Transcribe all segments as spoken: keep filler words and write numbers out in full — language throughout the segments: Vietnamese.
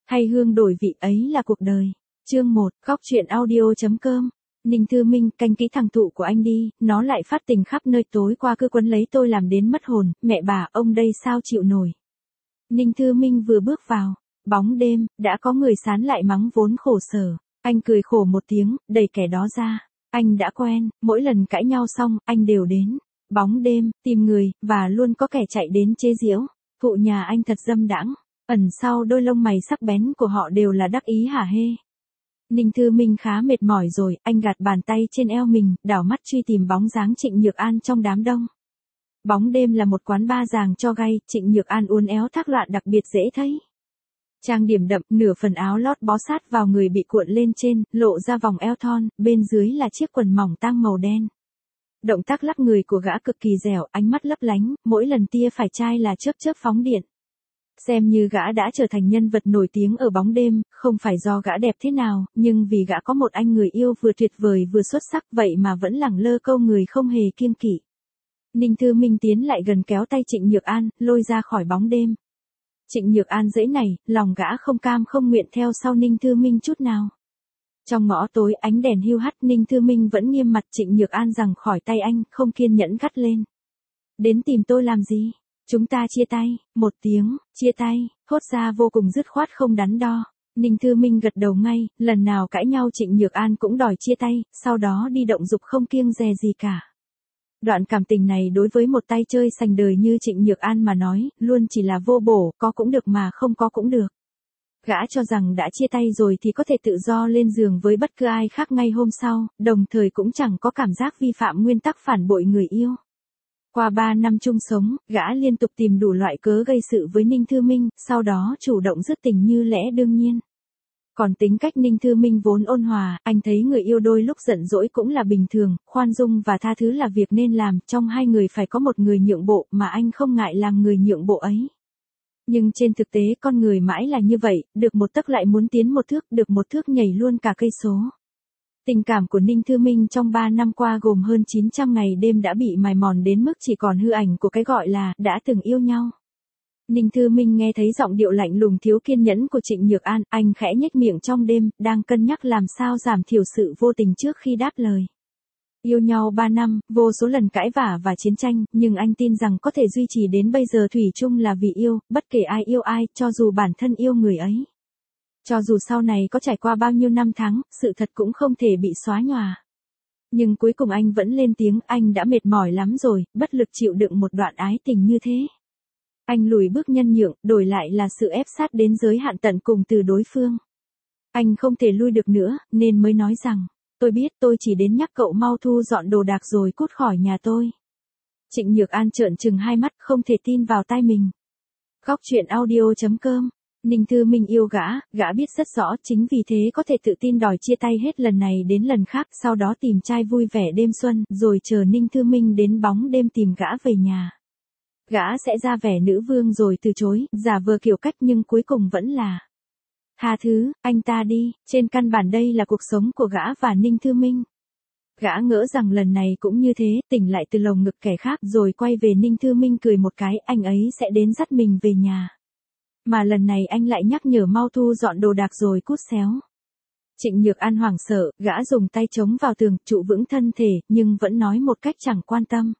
Hay hương đổi vị ấy là cuộc đời. Chương một, góc truyện audio.com. Ninh Thư Minh, canh kỹ thằng thụ của anh đi, nó lại phát tình khắp nơi, tối qua cứ quấn lấy tôi làm đến mất hồn, mẹ bà, ông đây sao chịu nổi. Ninh Thư Minh vừa bước vào, bóng đêm, đã có người sán lại mắng vốn khổ sở. Anh cười khổ một tiếng, đẩy kẻ đó ra. Anh đã quen, mỗi lần cãi nhau xong, anh đều đến. Bóng đêm, tìm người, và luôn có kẻ chạy đến chế giễu. Thụ nhà anh thật dâm đãng, ẩn sau đôi lông mày sắc bén của họ đều là đắc ý hả hê. Ninh Thư Minh khá mệt mỏi rồi, anh gạt bàn tay trên eo mình, đảo mắt truy tìm bóng dáng Trịnh Nhược An trong đám đông. Bóng đêm là một quán bar giàng cho gay, Trịnh Nhược An uốn éo thác loạn đặc biệt dễ thấy. Trang điểm đậm, nửa phần áo lót bó sát vào người bị cuộn lên trên, lộ ra vòng eo thon, bên dưới là chiếc quần mỏng tang màu đen. Động tác lắc người của gã cực kỳ dẻo, ánh mắt lấp lánh, mỗi lần tia phải chai là chớp chớp phóng điện. Xem như gã đã trở thành nhân vật nổi tiếng ở bóng đêm, không phải do gã đẹp thế nào, nhưng vì gã có một anh người yêu vừa tuyệt vời vừa xuất sắc, vậy mà vẫn lẳng lơ câu người không hề kiêng kỵ. Ninh Thư Minh tiến lại gần kéo tay Trịnh Nhược An, lôi ra khỏi bóng đêm. Trịnh Nhược An dãy này, lòng gã không cam không nguyện theo sau Ninh Thư Minh chút nào. Trong ngõ tối ánh đèn hiu hắt, Ninh Thư Minh vẫn nghiêm mặt, Trịnh Nhược An giằng khỏi tay anh, không kiên nhẫn gắt lên. Đến tìm tôi làm gì? Chúng ta chia tay. Một tiếng, chia tay, thốt ra vô cùng dứt khoát không đắn đo. Ninh Thư Minh gật đầu ngay, lần nào cãi nhau Trịnh Nhược An cũng đòi chia tay, sau đó đi động dục không kiêng dè gì cả. Đoạn cảm tình này đối với một tay chơi sành đời như Trịnh Nhược An mà nói, luôn chỉ là vô bổ, có cũng được mà không có cũng được. Gã cho rằng đã chia tay rồi thì có thể tự do lên giường với bất cứ ai khác ngay hôm sau, đồng thời cũng chẳng có cảm giác vi phạm nguyên tắc phản bội người yêu. Qua ba năm chung sống, gã liên tục tìm đủ loại cớ gây sự với Ninh Thư Minh, sau đó chủ động dứt tình như lẽ đương nhiên. Còn tính cách Ninh Thư Minh vốn ôn hòa, anh thấy người yêu đôi lúc giận dỗi cũng là bình thường, khoan dung và tha thứ là việc nên làm, trong hai người phải có một người nhượng bộ, mà anh không ngại làm người nhượng bộ ấy. Nhưng trên thực tế con người mãi là như vậy, được một tấc lại muốn tiến một thước, được một thước nhảy luôn cả cây số. Tình cảm của Ninh Thư Minh trong ba năm qua gồm hơn chín trăm ngày đêm đã bị mài mòn đến mức chỉ còn hư ảnh của cái gọi là đã từng yêu nhau. Ninh Thư Minh nghe thấy giọng điệu lạnh lùng thiếu kiên nhẫn của Trịnh Nhược An, anh khẽ nhếch miệng trong đêm, đang cân nhắc làm sao giảm thiểu sự vô tình trước khi đáp lời. Yêu nhau ba năm, vô số lần cãi vã và chiến tranh, nhưng anh tin rằng có thể duy trì đến bây giờ thủy chung là vì yêu, bất kể ai yêu ai, cho dù bản thân yêu người ấy. Cho dù sau này có trải qua bao nhiêu năm tháng, sự thật cũng không thể bị xóa nhòa. Nhưng cuối cùng anh vẫn lên tiếng, anh đã mệt mỏi lắm rồi, bất lực chịu đựng một đoạn ái tình như thế. Anh lùi bước nhân nhượng, đổi lại là sự ép sát đến giới hạn tận cùng từ đối phương. Anh không thể lui được nữa, nên mới nói rằng, tôi biết tôi chỉ đến nhắc cậu mau thu dọn đồ đạc rồi cút khỏi nhà tôi. Trịnh Nhược An trợn trừng hai mắt, không thể tin vào tai mình. Góc truyện audio.com. Ninh Thư Minh yêu gã, gã biết rất rõ, chính vì thế có thể tự tin đòi chia tay hết lần này đến lần khác, sau đó tìm trai vui vẻ đêm xuân, rồi chờ Ninh Thư Minh đến bóng đêm tìm gã về nhà. Gã sẽ ra vẻ nữ vương rồi từ chối, giả vờ kiểu cách nhưng cuối cùng vẫn là tha thứ, anh ta đi, trên căn bản đây là cuộc sống của gã và Ninh Thư Minh. Gã ngỡ rằng lần này cũng như thế, tỉnh lại từ lồng ngực kẻ khác rồi quay về Ninh Thư Minh cười một cái, anh ấy sẽ đến dắt mình về nhà. Mà lần này anh lại nhắc nhở mau thu dọn đồ đạc rồi cút xéo. Trịnh Nhược An hoảng sợ, gã dùng tay chống vào tường, trụ vững thân thể, nhưng vẫn nói một cách chẳng quan tâm.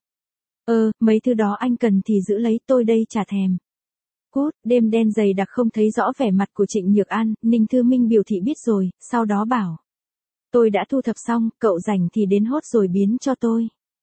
Ờ, mấy thứ đó anh cần thì giữ lấy, tôi đây chả thèm. Cút, đêm đen dày đặc không thấy rõ vẻ mặt của Trịnh Nhược An, Ninh Thư Minh biểu thị biết rồi, sau đó bảo. Tôi đã thu thập xong, cậu rảnh thì đến hốt rồi biến cho tôi.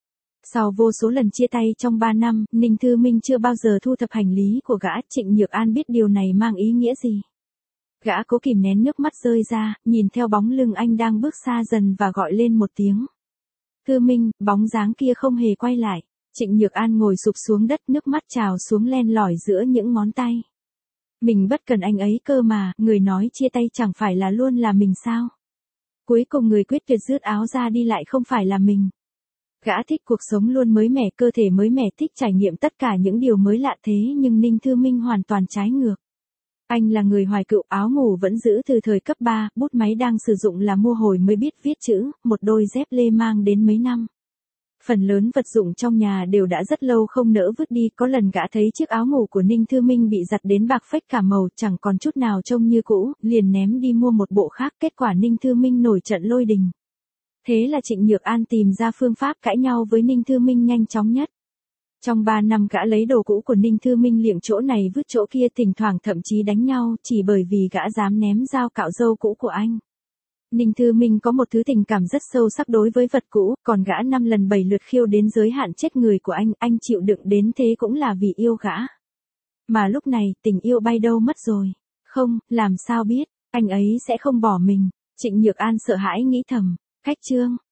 Sau vô số lần chia tay trong ba năm, Ninh Thư Minh chưa bao giờ thu thập hành lý của gã, Trịnh Nhược An biết điều này mang ý nghĩa gì. Gã cố kìm nén nước mắt rơi ra, nhìn theo bóng lưng anh đang bước xa dần và gọi lên một tiếng. Thư Minh, bóng dáng kia không hề quay lại. Trịnh Nhược An ngồi sụp xuống đất, nước mắt trào xuống len lỏi giữa những ngón tay. Mình bất cần anh ấy cơ mà, người nói chia tay chẳng phải là luôn là mình sao? Cuối cùng người quyết tuyệt rứt áo ra đi lại không phải là mình. Gã thích cuộc sống luôn mới mẻ, cơ thể mới mẻ, thích trải nghiệm tất cả những điều mới lạ thế nhưng Ninh Thư Minh hoàn toàn trái ngược. Anh là người hoài cựu, áo ngủ vẫn giữ từ thời cấp ba, bút máy đang sử dụng là mua hồi mới biết viết chữ, một đôi dép lê mang đến mấy năm. Phần lớn vật dụng trong nhà đều đã rất lâu không nỡ vứt đi, có lần gã thấy chiếc áo ngủ của Ninh Thư Minh bị giặt đến bạc phách cả màu, chẳng còn chút nào trông như cũ, liền ném đi mua một bộ khác, kết quả Ninh Thư Minh nổi trận lôi đình. Thế là Trịnh Nhược An tìm ra phương pháp cãi nhau với Ninh Thư Minh nhanh chóng nhất. Trong ba năm gã lấy đồ cũ của Ninh Thư Minh liệm chỗ này vứt chỗ kia, thỉnh thoảng thậm chí đánh nhau, chỉ bởi vì gã dám ném dao cạo râu cũ của anh. Ninh Thư Minh có một thứ tình cảm rất sâu sắc đối với vật cũ, còn gã năm lần bảy lượt khiêu đến giới hạn chết người của anh, anh chịu đựng đến thế cũng là vì yêu gã. Mà lúc này, tình yêu bay đâu mất rồi. Không, làm sao biết, anh ấy sẽ không bỏ mình. Trịnh Nhược An sợ hãi nghĩ thầm. Cách chương